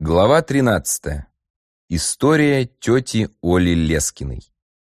Глава 13. История тети Оли Лескиной.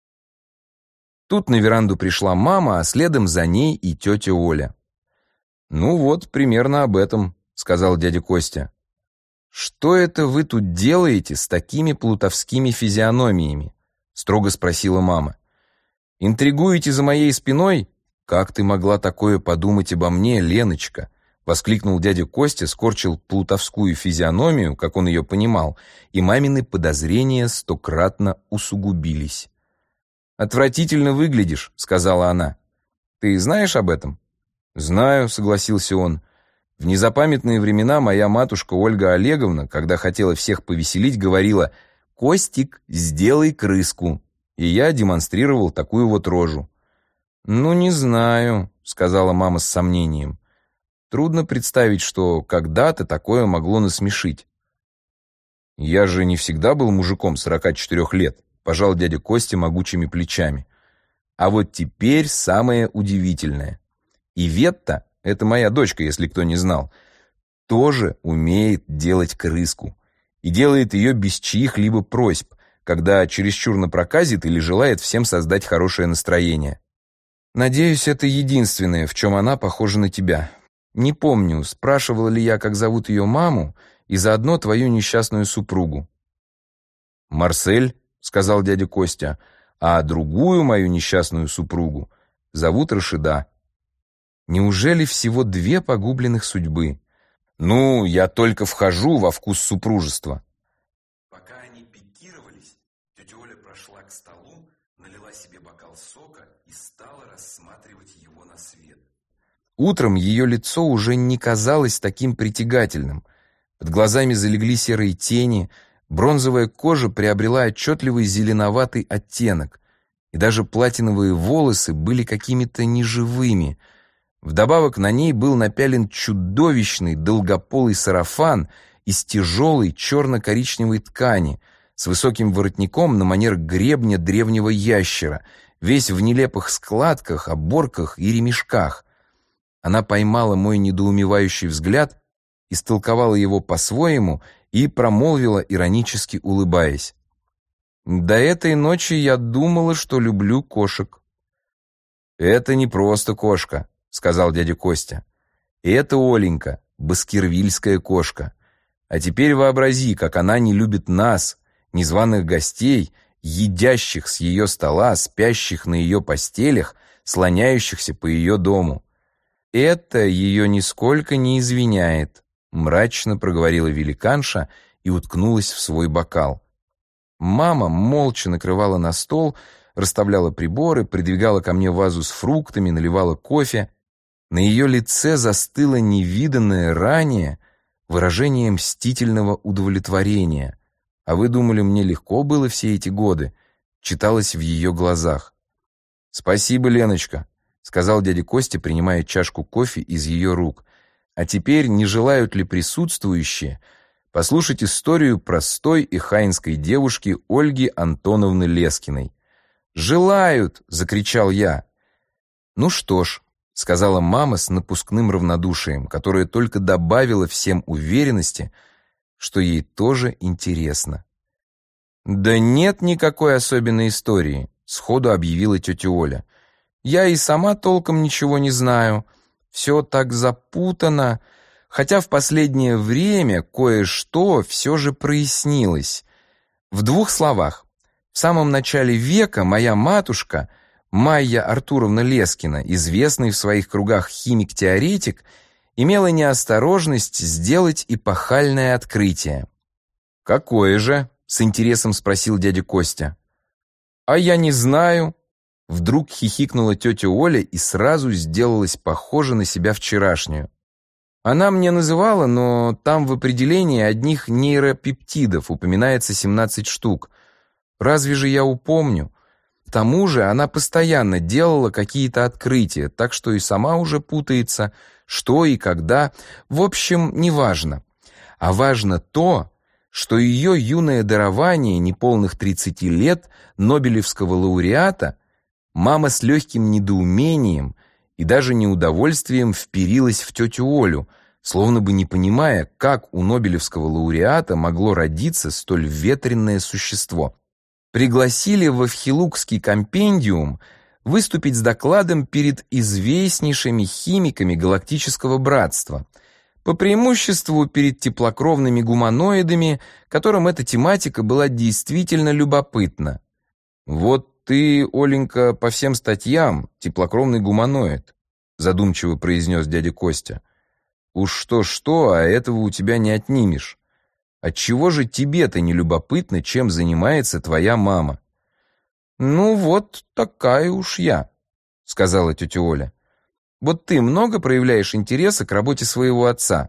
Тут на веранду пришла мама, а следом за ней и тетя Оля. «Ну вот, примерно об этом», — сказал дядя Костя. «Что это вы тут делаете с такими плутовскими физиономиями?» — строго спросила мама. «Интригуете за моей спиной? Как ты могла такое подумать обо мне, Леночка?» — воскликнул дядя Костя, скорчил плутовскую физиономию, как он ее понимал, и мамины подозрения стократно усугубились. «Отвратительно выглядишь», — сказала она. «Ты знаешь об этом?» «Знаю», — согласился он. «В незапамятные времена моя матушка Ольга Олеговна, когда хотела всех повеселить, говорила: «Костик, сделай крыску». И я демонстрировал такую вот рожу». «Ну, не знаю», — сказала мама с сомнением. «Трудно представить, что когда-то такое могло насмешить». «Я же не всегда был мужиком 44 лет», — пожал дядя Костя могучими плечами. «А вот теперь самое удивительное. Иветта, это моя дочка, если кто не знал, тоже умеет делать крыску. И делает ее без чьих-либо просьб, когда чересчур напроказит или желает всем создать хорошее настроение. Надеюсь, это единственное, в чем она похожа на тебя. Не помню, спрашивала ли я, как зовут ее маму, и заодно твою несчастную супругу». «Марсель», — сказал дядя Костя, «а другую мою несчастную супругу зовут Рашида». «Неужели всего две погубленных судьбы? Ну, я только вхожу во вкус супружества». Пока они пикировались, тетя Оля прошла к столу, налила себе бокал сока и стала рассматривать его на свет. Утром ее лицо уже не казалось таким притягательным. Под глазами залегли серые тени, бронзовая кожа приобрела отчетливый зеленоватый оттенок, и даже платиновые волосы были какими-то неживыми. Вдобавок на ней был напялен чудовищный долгополый сарафан из тяжелой черно-коричневой ткани с высоким воротником на манер гребня древнего ящера, весь в нелепых складках, оборках и ремешках. Она поймала мой недоумевающий взгляд, истолковала его по-своему и промолвила, иронически улыбаясь: «До этой ночи я думала, что люблю кошек». «Это не просто кошка», — сказал дядя Костя. «Это Оленька, баскервильская кошка. А теперь вообрази, как она не любит нас, незваных гостей, едящих с ее стола, спящих на ее постелях, слоняющихся по ее дому». «Это ее нисколько не извиняет», — мрачно проговорила великанша и уткнулась в свой бокал. Мама молча накрывала на стол, расставляла приборы, придвигала ко мне вазу с фруктами, наливала кофе. На ее лице застыло невиданное ранее выражение мстительного удовлетворения. «А вы думали, мне легко было все эти годы?» читалось в ее глазах. «Спасибо, Леночка», — сказал дядя Костя, принимая чашку кофе из ее рук. «А теперь не желают ли присутствующие послушать историю простой и хаинской девушки Ольги Антоновны Лескиной?» «Желают!» — закричал я. «Ну что ж», — сказала мама с напускным равнодушием, которое только добавило всем уверенности, что ей тоже интересно. «Да нет никакой особенной истории», — сходу объявила тетя Оля. «Я и сама толком ничего не знаю. Все так запутано, хотя в последнее время кое-что все же прояснилось. В двух словах. В самом начале века моя матушка, Майя Артуровна Лескина, известный в своих кругах химик-теоретик, имела неосторожность сделать эпохальное открытие». «Какое же?» — с интересом спросил дядя Костя. «А я не знаю». Вдруг хихикнула тетя Оля и сразу сделалась похожа на себя вчерашнюю. Она мне называла, но там в определении одних нейропептидов упоминается 17 штук. Разве же я упомню? К тому же она постоянно делала какие-то открытия, так что и сама уже путается, что и когда. В общем, не важно. А важно то, что ее юное дарование неполных 30 лет Нобелевского лауреата мама с легким недоумением и даже неудовольствием вперилась в тетю Олю, словно бы не понимая, как у нобелевского лауреата могло родиться столь ветреное существо. Пригласили во Вхилукский компендиум выступить с докладом перед известнейшими химиками Галактического братства, по преимуществу перед теплокровными гуманоидами, которым эта тематика была действительно любопытна. «Вот ты, Оленька, по всем статьям теплокровный гуманоид», задумчиво произнес дядя Костя. «Уж что-что, а этого у тебя не отнимешь. Отчего же тебе-то не любопытно, чем занимается твоя мама?» «Ну вот такая уж я», — сказала тетя Оля. «Вот ты много проявляешь интереса к работе своего отца?»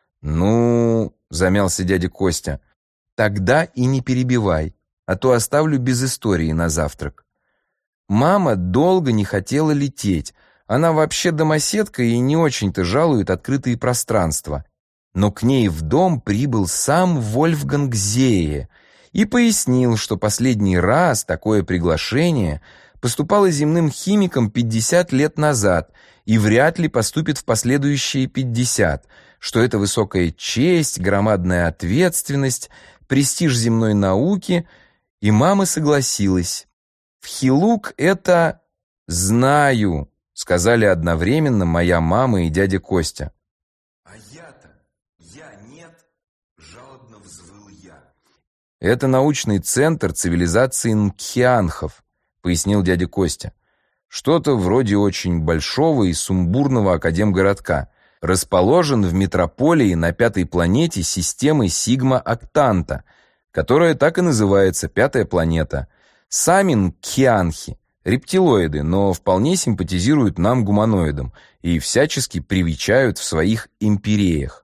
«Ну...» — замялся дядя Костя. «Тогда и не перебивай, а то оставлю без истории на завтрак». Мама долго не хотела лететь. Она вообще домоседка и не очень-то жалует открытые пространства. Но к ней в дом прибыл сам Вольфганг Зее и пояснил, что последний раз такое приглашение поступало земным химикам 50 лет назад и вряд ли поступит в последующие 50, что это высокая честь, громадная ответственность, престиж земной науки, и мама согласилась. «Вхилук — это...» «Знаю», — сказали одновременно моя мама и дядя Костя. «А я-то, я нет», — жалобно взвыл я. «Это научный центр цивилизации Нкхианхов», — пояснил дядя Костя. «Что-то вроде очень большого и сумбурного академгородка. Расположен в метрополии на 5-й планете системы Сигма-Октанта, которая так и называется «Пятая планета». Сами Нкхианхи — рептилоиды, но вполне симпатизируют нам, гуманоидам, и всячески привечают в своих империях».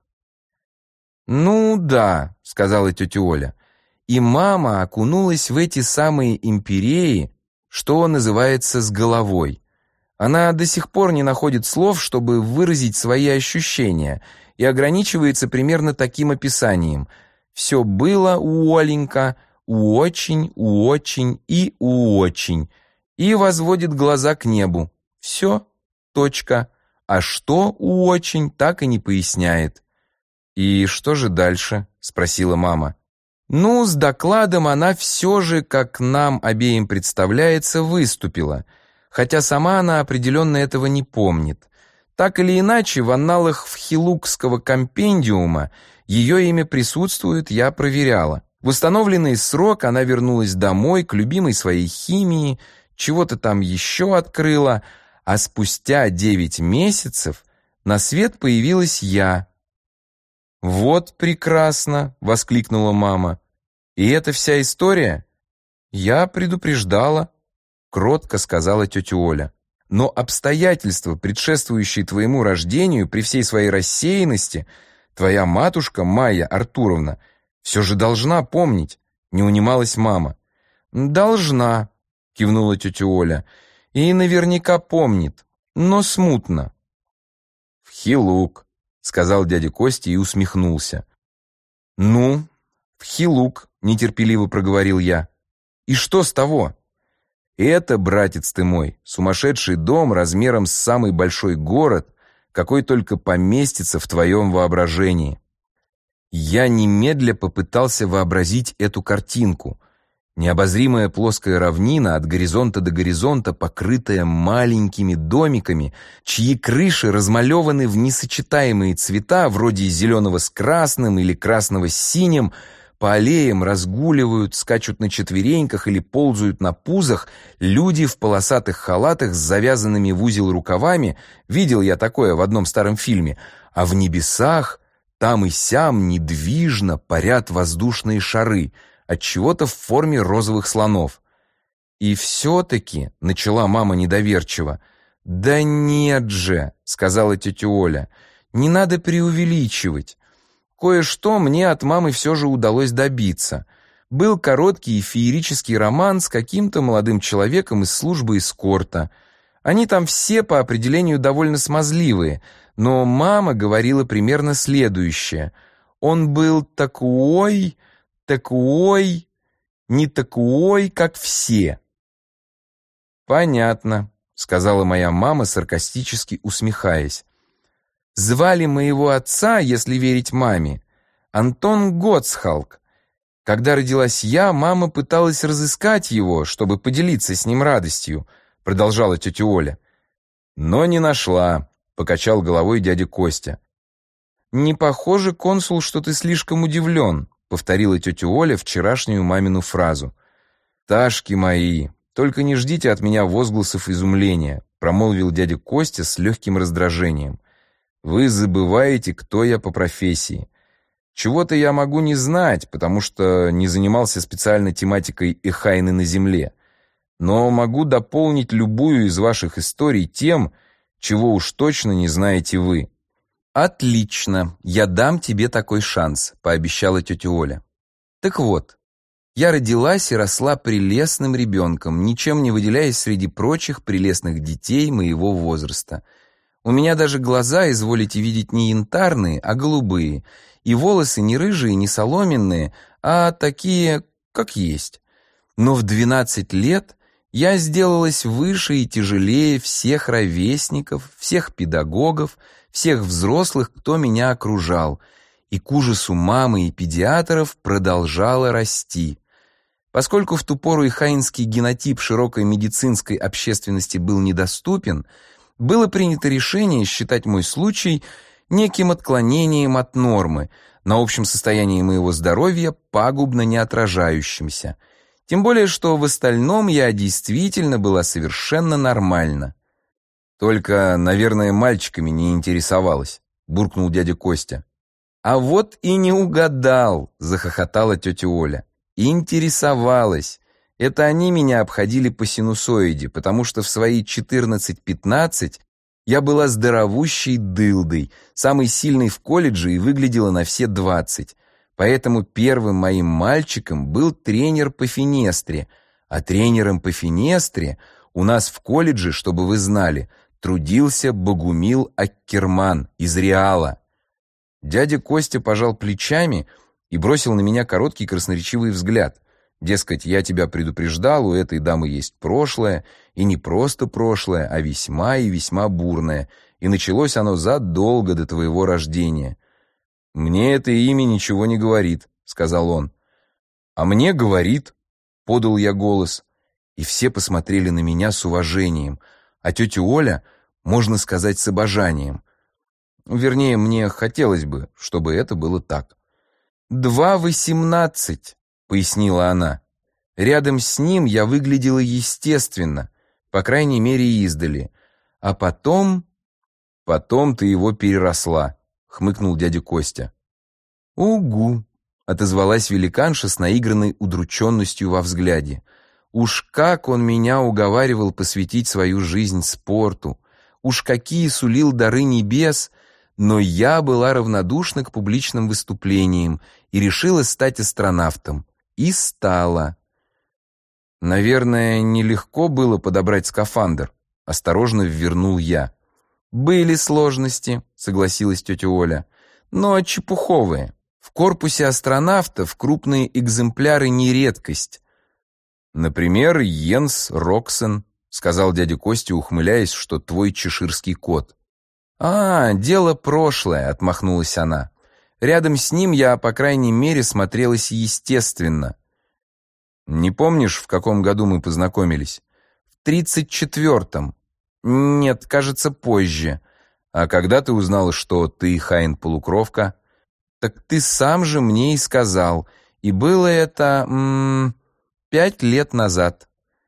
«Ну да», — сказала тетя Оля, и мама окунулась в эти самые империи, что называется, с головой. Она до сих пор не находит слов, чтобы выразить свои ощущения, и ограничивается примерно таким описанием: «Все было у Оленька, очень и очень», и возводит глаза к небу. Все, точка. А что у очень, так и не поясняет. «И что же дальше?» — спросила мама. «Ну, с докладом она все же, как нам обеим представляется, выступила, хотя сама она определенно этого не помнит. Так или иначе, в анналах Вхилукского компендиума ее имя присутствует, я проверяла. В установленный срок она вернулась домой к любимой своей химии, чего-то там еще открыла, а спустя 9 месяцев на свет появилась я». «Вот прекрасно!» — воскликнула мама. «И это вся история?» «Я предупреждала», — кротко сказала тетя Оля. «Но обстоятельства, предшествующие твоему рождению, при всей своей рассеянности, твоя матушка Майя Артуровна все же должна помнить», — не унималась мама. «Должна», — кивнула тетя Оля, — «и наверняка помнит, но смутно». «Вхилук», — сказал дядя Костя и усмехнулся. «Ну, Вхилук», — нетерпеливо проговорил я. «И что с того?» «Это, братец ты мой, сумасшедший дом размером с самый большой город, какой только поместится в твоем воображении». Я немедля попытался вообразить эту картинку. Необозримая плоская равнина от горизонта до горизонта, покрытая маленькими домиками, чьи крыши размалеваны в несочетаемые цвета, вроде зеленого с красным или красного с синим, по аллеям разгуливают, скачут на четвереньках или ползают на пузах люди в полосатых халатах с завязанными в узел рукавами, видел я такое в одном старом фильме, а в небесах там и сям недвижно парят воздушные шары, отчего-то в форме розовых слонов. «И все-таки», — начала мама недоверчиво. «Да нет же», — сказала тетя Оля, — «не надо преувеличивать. Кое-что мне от мамы все же удалось добиться. Был короткий феерический роман с каким-то молодым человеком из службы эскорта. Они там все по определению довольно смазливые, но мама говорила примерно следующее: он был такой, не такой, как все». «Понятно», — сказала моя мама, саркастически усмехаясь. Звали моего отца, если верить маме, Антон Гоцхалк. Когда родилась я, мама пыталась разыскать его, чтобы поделиться с ним радостью, продолжала тетя Оля. Но не нашла, покачал головой дядя Костя. Не похоже, консул, что ты слишком удивлен, повторила тетя Оля вчерашнюю мамину фразу. Ташки мои, только не ждите от меня возгласов изумления, промолвил дядя Костя с легким раздражением. Вы забываете, кто я по профессии. Чего-то я могу не знать, потому что не занимался специально тематикой эхайны на земле. Но могу дополнить любую из ваших историй тем, чего уж точно не знаете вы. Отлично, я дам тебе такой шанс, пообещала тетя Оля. Так вот, я родилась и росла прелестным ребенком, ничем не выделяясь среди прочих прелестных детей моего возраста. У меня даже глаза, изволите видеть, не янтарные, а голубые, и волосы не рыжие, не соломенные, а такие, как есть. Но в 12 лет я сделалась выше и тяжелее всех ровесников, всех педагогов, всех взрослых, кто меня окружал, и к ужасу мамы и педиатров продолжала расти. Поскольку в ту пору эхайнский генотип широкой медицинской общественности был недоступен, было принято решение считать мой случай неким отклонением от нормы, на общем состоянии моего здоровья пагубно не отражающимся. Тем более, что в остальном я действительно была совершенно нормальна. Только, наверное, мальчиками не интересовалась, буркнул дядя Костя. А вот и не угадал, захохотала тетя Оля. Интересовалась. Это они меня обходили по синусоиде, потому что в свои 14-15 я была здоровущей дылдой, самой сильной в колледже и выглядела на все 20. Поэтому первым моим мальчиком был тренер по финестре, а тренером по финестре у нас в колледже, чтобы вы знали, трудился Богумил Аккерман из Реала. Дядя Костя пожал плечами и бросил на меня короткий красноречивый взгляд. Дескать, я тебя предупреждал, у этой дамы есть прошлое, и не просто прошлое, а весьма и весьма бурное, и началось оно задолго до твоего рождения. «Мне это имя ничего не говорит», — сказал он. «А мне говорит», — подал я голос, и все посмотрели на меня с уважением, а тетя Оля, можно сказать, с обожанием. Вернее, мне хотелось бы, чтобы это было так. 2:18, пояснила она. Рядом с ним я выглядела естественно, по крайней мере, издали. А потом ты его переросла, хмыкнул дядя Костя. Угу, отозвалась великанша с наигранной удрученностью во взгляде. Уж как он меня уговаривал посвятить свою жизнь спорту, уж какие сулил дары небес, но я была равнодушна к публичным выступлениям и решила стать астронавтом. И стала. Наверное, нелегко было подобрать скафандр, осторожно ввернул я. Были сложности, согласилась тетя Оля, но чепуховые. В корпусе астронавтов крупные экземпляры не редкость. Например, Йенс Роксен, сказал дядя Костя, ухмыляясь, что твой чеширский кот. Дело прошлое, отмахнулась она. Рядом с ним я, по крайней мере, смотрелась естественно. Не помнишь, в каком году мы познакомились? В 34-м. Нет, кажется, позже. А когда ты узнала, что ты Хайн-полукровка? Так ты сам же мне и сказал. И было это 5 лет назад.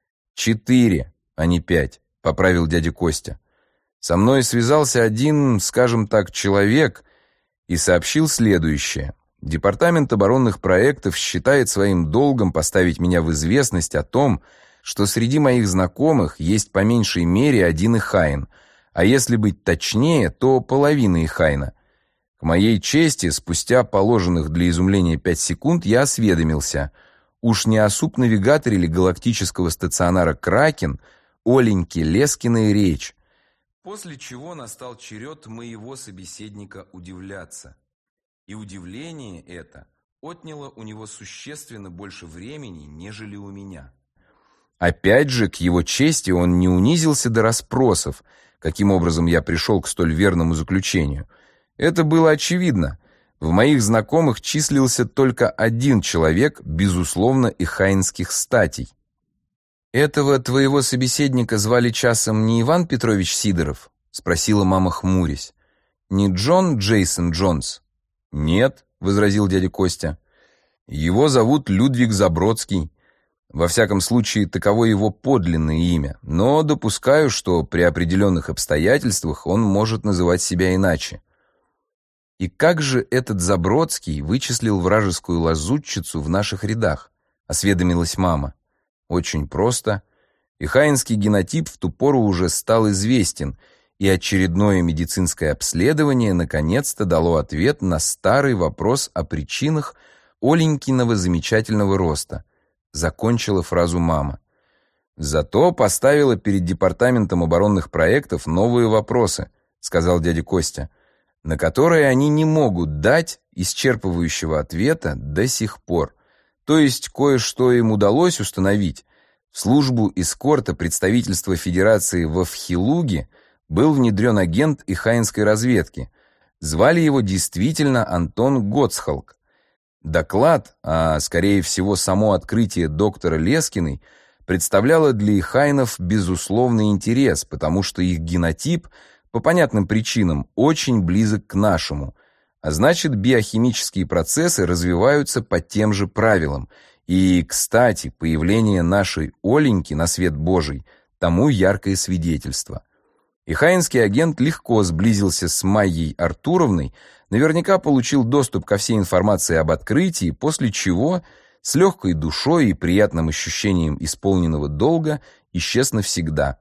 4, а не 5, поправил дядя Костя. Со мной связался один, скажем так, человек и сообщил следующее. Департамент оборонных проектов считает своим долгом поставить меня в известность о том, что среди моих знакомых есть по меньшей мере один Ихайн, а если быть точнее, то половина Ихайна. К моей чести, спустя положенных для изумления 5 секунд я осведомился, уж не о субнавигаторе ли галактического стационара «Кракен» Оленьке Лескиной речь. После чего настал черед моего собеседника удивляться. И удивление это отняло у него существенно больше времени, нежели у меня. Опять же, к его чести он не унизился до расспросов, каким образом я пришел к столь верному заключению. Это было очевидно. В моих знакомых числился только один человек, безусловно, ихайнских статей. «Этого твоего собеседника звали часом не Иван Петрович Сидоров?» — спросила мама, хмурясь. «Не Джон Джейсон Джонс?» «Нет», — возразил дядя Костя. «Его зовут Людвиг Забродский. Во всяком случае, таково его подлинное имя, но допускаю, что при определенных обстоятельствах он может называть себя иначе». «И как же этот Забродский вычислил вражескую лазутчицу в наших рядах?» — осведомилась мама. «Очень просто. Ихайнский генотип в ту пору уже стал известен, и очередное медицинское обследование наконец-то дало ответ на старый вопрос о причинах Оленькиного замечательного роста», — закончила фразу мама. «Зато поставила перед департаментом оборонных проектов новые вопросы», — сказал дядя Костя, «на которые они не могут дать исчерпывающего ответа до сих пор. То есть кое-что им удалось установить. В службу эскорта представительства Федерации во Вхилуге был внедрен агент ихайнской разведки. Звали его действительно Антон Гоцхалк. Доклад, а скорее всего само открытие доктора Лескиной, представляло для ихайнов безусловный интерес, потому что их генотип по понятным причинам очень близок к нашему, а значит, биохимические процессы развиваются по тем же правилам. И, кстати, появление нашей Оленьки на свет Божий тому яркое свидетельство. Ихайнский агент легко сблизился с Майей Артуровной, наверняка получил доступ ко всей информации об открытии, после чего с легкой душой и приятным ощущением исполненного долга исчез навсегда.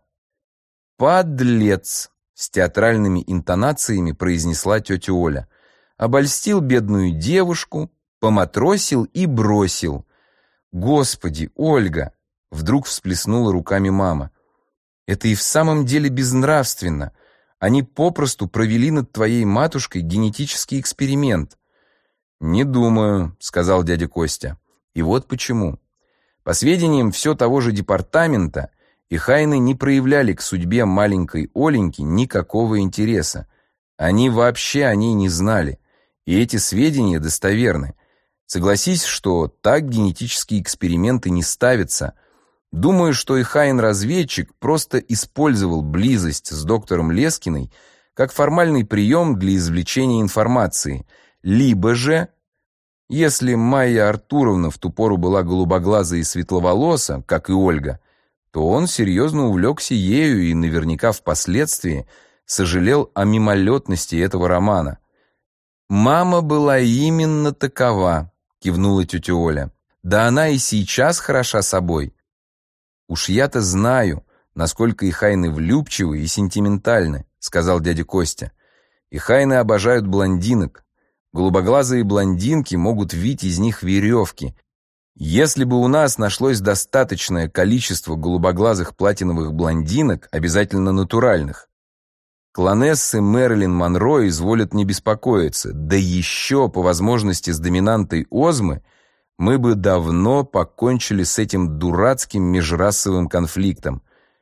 «Подлец!» — с театральными интонациями произнесла тетя Оля. «Обольстил бедную девушку, поматросил и бросил». «Господи, Ольга!» — вдруг всплеснула руками мама. «Это и в самом деле безнравственно. Они попросту провели над твоей матушкой генетический эксперимент». «Не думаю», — сказал дядя Костя. «И вот почему. По сведениям все того же департамента, ихайны не проявляли к судьбе маленькой Оленьки никакого интереса. Они вообще о ней не знали. И эти сведения достоверны. Согласись, что так генетические эксперименты не ставятся. Думаю, что ихайн-разведчик просто использовал близость с доктором Лескиной как формальный прием для извлечения информации. Либо же, если Майя Артуровна в ту пору была голубоглаза и светловолоса, как и Ольга, то он серьезно увлекся ею и наверняка впоследствии сожалел о мимолетности этого романа. «Мама была именно такова», — кивнула тетя Оля. «Да она и сейчас хороша собой». «Уж я-то знаю, насколько ихайны влюбчивы и сентиментальны», — сказал дядя Костя. «Ихайны обожают блондинок. Голубоглазые блондинки могут вить из них веревки. Если бы у нас нашлось достаточное количество голубоглазых платиновых блондинок, обязательно натуральных, клонессы Мэрилин Монро изволят не беспокоиться, да еще, по возможности, с доминантой озмы, мы бы давно покончили с этим дурацким межрасовым конфликтом.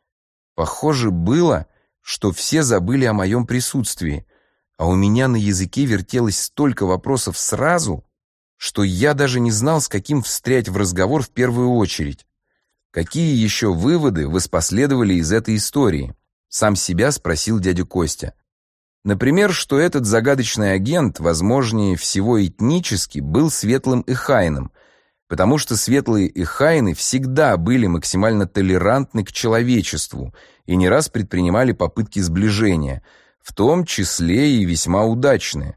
Похоже было, что все забыли о моем присутствии, а у меня на языке вертелось столько вопросов сразу, что я даже не знал, с каким встрять в разговор в первую очередь. Какие еще выводы воспоследовали из этой истории? Сам себя спросил дядя Костя. Например, что этот загадочный агент, возможнее всего этнически, был светлым ихайном, потому что светлые ихайны всегда были максимально толерантны к человечеству и не раз предпринимали попытки сближения, в том числе и весьма удачные.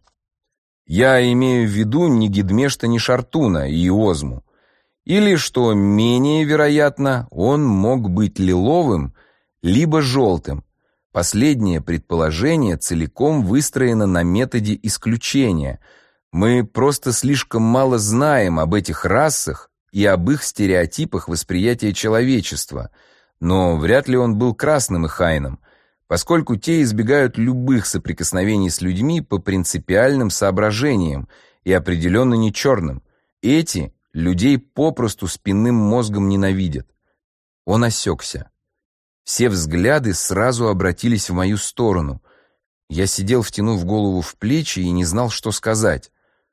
Я имею в виду ни Гидмешта, ни Шартуна и Озму. Или, что менее вероятно, он мог быть лиловым, либо желтым. Последнее предположение целиком выстроено на методе исключения. Мы просто слишком мало знаем об этих расах и об их стереотипах восприятия человечества, но вряд ли он был красным ихайном, поскольку те избегают любых соприкосновений с людьми по принципиальным соображениям и определенно не черным. Эти людей попросту спинным мозгом ненавидят. Он осекся. Все взгляды сразу обратились в мою сторону. Я сидел, втянув голову в плечи, и не знал, что сказать.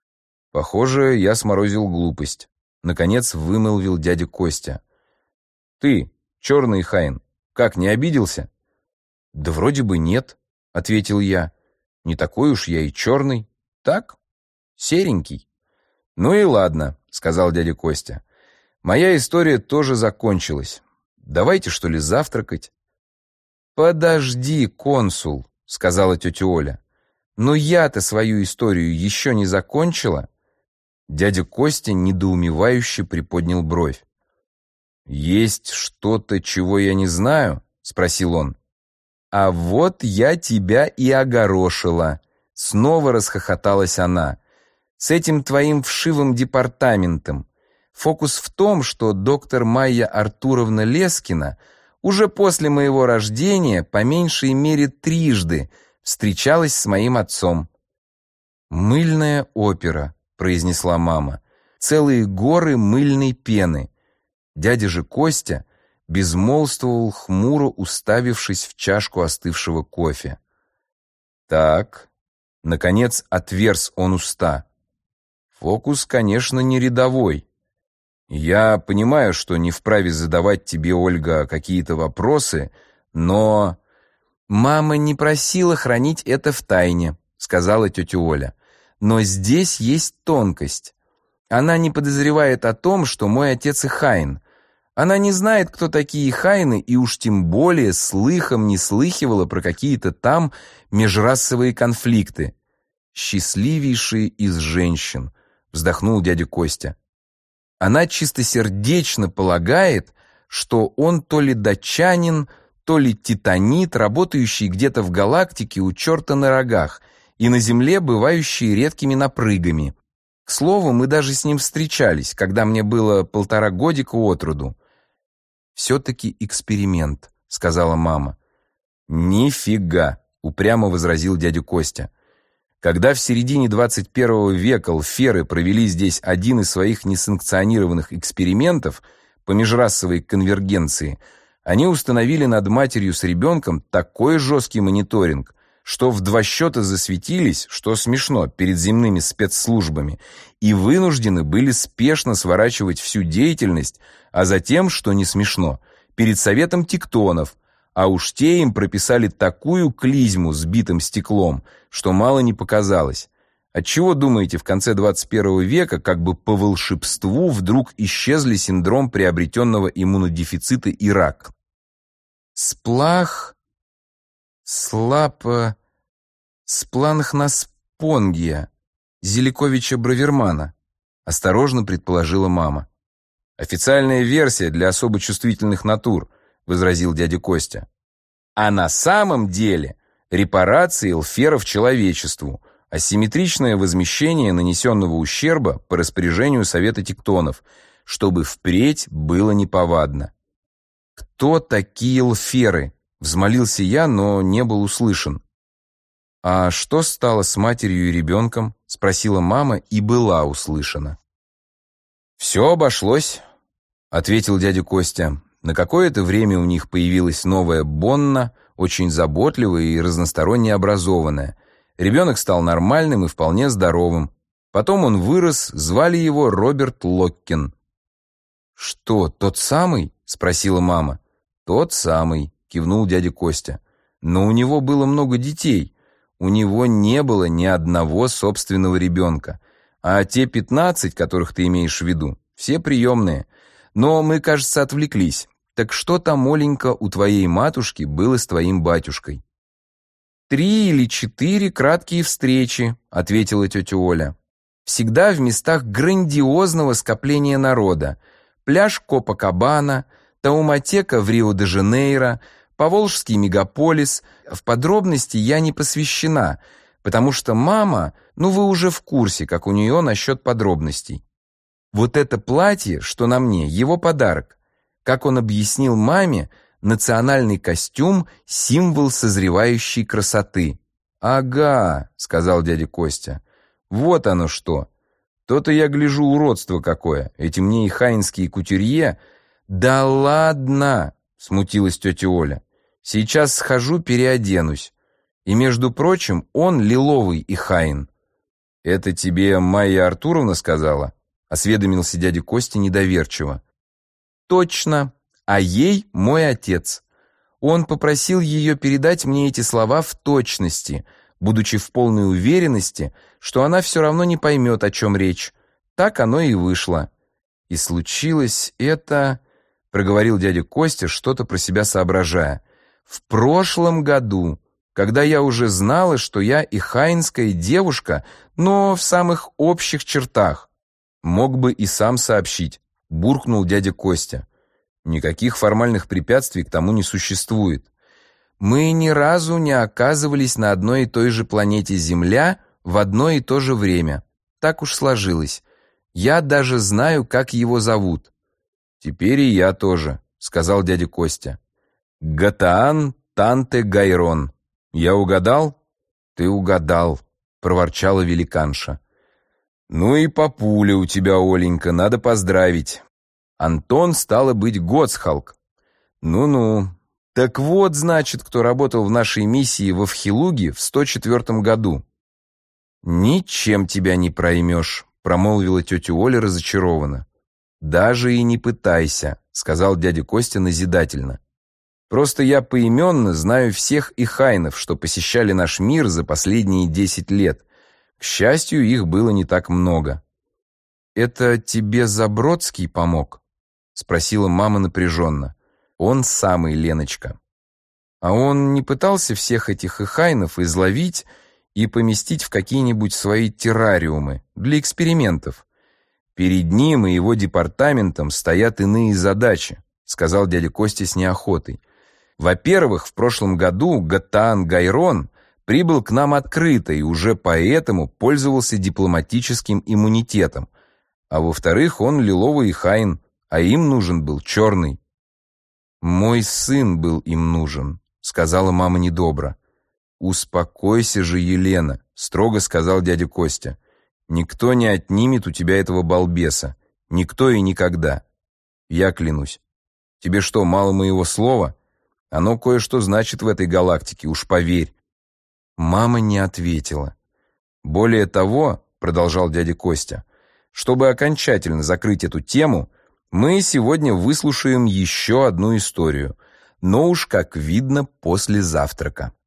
Похоже, я сморозил глупость. Наконец вымолвил дядя Костя. «Ты, черный Хайн, как, не обиделся?» «Да вроде бы нет», — ответил я. «Не такой уж я и черный. Так, серенький». «Ну и ладно», — сказал дядя Костя. «Моя история тоже закончилась. Давайте, что ли, завтракать?» «Подожди, консул», — сказала тетя Оля. «Но я-то свою историю еще не закончила». Дядя Костя недоумевающе приподнял бровь. «Есть что-то, чего я не знаю?» — спросил он. «А вот я тебя и огорошила», — снова расхохоталась она. «С этим твоим вшивым департаментом. Фокус в том, что доктор Майя Артуровна Лескина уже после моего рождения по меньшей мере 3 встречалась с моим отцом». «Мыльная опера», — произнесла мама. «Целые горы мыльной пены». Дядя же Костя безмолвствовал, хмуро уставившись в чашку остывшего кофе. «Так», — наконец отверз он уста. «Фокус, конечно, не рядовой. Я понимаю, что не вправе задавать тебе, Ольга, какие-то вопросы, но...» «Мама не просила хранить это в тайне», — сказала тетя Оля. «Но здесь есть тонкость. Она не подозревает о том, что мой отец и Хайн. Она не знает, кто такие Хайны, и уж тем более слыхом не слыхивала про какие-то там межрасовые конфликты. Счастливейшие из женщин», — вздохнул дядя Костя. «Она чистосердечно полагает, что он то ли датчанин, то ли титанит, работающий где-то в галактике у черта на рогах и на Земле бывающий редкими напрыгами. К слову, мы даже с ним встречались, когда мне было 1,5 годика от роду». «Все-таки эксперимент», — сказала мама. «Нифига», — упрямо возразил дядя Костя. «Когда в середине 21 века лферы провели здесь один из своих несанкционированных экспериментов по межрасовой конвергенции, они установили над матерью с ребенком такой жесткий мониторинг, что в 2 счета засветились, что смешно, перед земными спецслужбами, и вынуждены были спешно сворачивать всю деятельность, а затем, что не смешно, перед советом тектонов, а уж те им прописали такую клизму с битым стеклом, что мало не показалось. Отчего, думаете, в конце 21 века, как бы по волшебству, вдруг исчезли синдром приобретенного иммунодефицита и рак? Спланхнаспонгия Зеликовича Бравермана, осторожно предположила мама. «Официальная версия для особо чувствительных натур», — возразил дядя Костя. «А на самом деле репарации лферов человечеству, асимметричное возмещение нанесенного ущерба по распоряжению Совета тектонов, чтобы впредь было неповадно». «Кто такие лферы?» — взмолился я, но не был услышан. «А что стало с матерью и ребенком?» — спросила мама и была услышана. «Все обошлось», — ответил дядя Костя. «На какое-то время у них появилась новая Бонна, очень заботливая и разносторонне образованная. Ребенок стал нормальным и вполне здоровым. Потом он вырос, звали его Роберт Локкин». «Что, тот самый?» — спросила мама. «Тот самый», — кивнул дядя Костя. «Но у него было много детей. У него не было ни одного собственного ребенка. А те 15, которых ты имеешь в виду, все приемные. Но мы, кажется, отвлеклись. Так что там, Оленька, у твоей матушки было с твоим батюшкой?» 3 или 4 краткие встречи», — ответила тетя Оля. «Всегда в местах грандиозного скопления народа. Пляж Копакабана, Тауматека в Рио-де-Жанейро, Поволжский мегаполис. В подробности я не посвящена, потому что мама, вы уже в курсе, как у нее насчет подробностей. Вот это платье, что на мне, его подарок. Как он объяснил маме, национальный костюм — символ созревающей красоты». «Ага», — сказал дядя Костя, — «вот оно что. То-то я гляжу, уродство какое. Эти мне и хайнские кутюрье. «Да ладно!» — смутилась тетя Оля. «Сейчас схожу, переоденусь. И, между прочим, он лиловый и хаин». «Это тебе Майя Артуровна сказала?» — осведомился дядя Костя недоверчиво. «Точно, а ей мой отец. Он попросил ее передать мне эти слова в точности, будучи в полной уверенности, что она все равно не поймет, о чем речь. Так оно и вышло. И случилось это...» — проговорил дядя Костя, что-то про себя соображая. «В прошлом году, когда я уже знала, что я и хаинская девушка, но в самых общих чертах. Мог бы и сам сообщить», — буркнул дядя Костя. «Никаких формальных препятствий к тому не существует. Мы ни разу не оказывались на одной и той же планете Земля в одно и то же время. Так уж сложилось. Я даже знаю, как его зовут». «Теперь и я тоже», — сказал дядя Костя. «Гатаан Танте Гайрон. Я угадал?» «Ты угадал», — проворчала великанша. «Ну и папуля у тебя, Оленька, надо поздравить. Антон, стало быть, Гоцхалк. Ну-ну. Так вот, значит, кто работал в нашей миссии во Вхилуге в 104 году». «Ничем тебя не проймешь», — промолвила тетя Оля разочарованно. «Даже и не пытайся», — сказал дядя Костя назидательно. «Просто я поименно знаю всех ихайнов, что посещали наш мир за последние 10 лет. К счастью, их было не так много». «Это тебе Забродский помог?» — спросила мама напряженно. «Он самый, Леночка». «А он не пытался всех этих ихайнов изловить и поместить в какие-нибудь свои террариумы для экспериментов? Перед ним и его департаментом стоят иные задачи», — сказал дядя Костя с неохотой. «Во-первых, в прошлом году Гатаан Гайрон прибыл к нам открыто и уже поэтому пользовался дипломатическим иммунитетом. А во-вторых, он лиловый хаин, а им нужен был черный». «Мой сын был им нужен», — сказала мама недобро. «Успокойся же, Елена», — строго сказал дядя Костя. «Никто не отнимет у тебя этого балбеса. Никто и никогда. Я клянусь. Тебе что, мало моего слова? Оно кое-что значит в этой галактике, уж поверь». Мама не ответила. «Более того, — продолжал дядя Костя, — чтобы окончательно закрыть эту тему, мы сегодня выслушаем еще одну историю, но уж, как видно, после завтрака».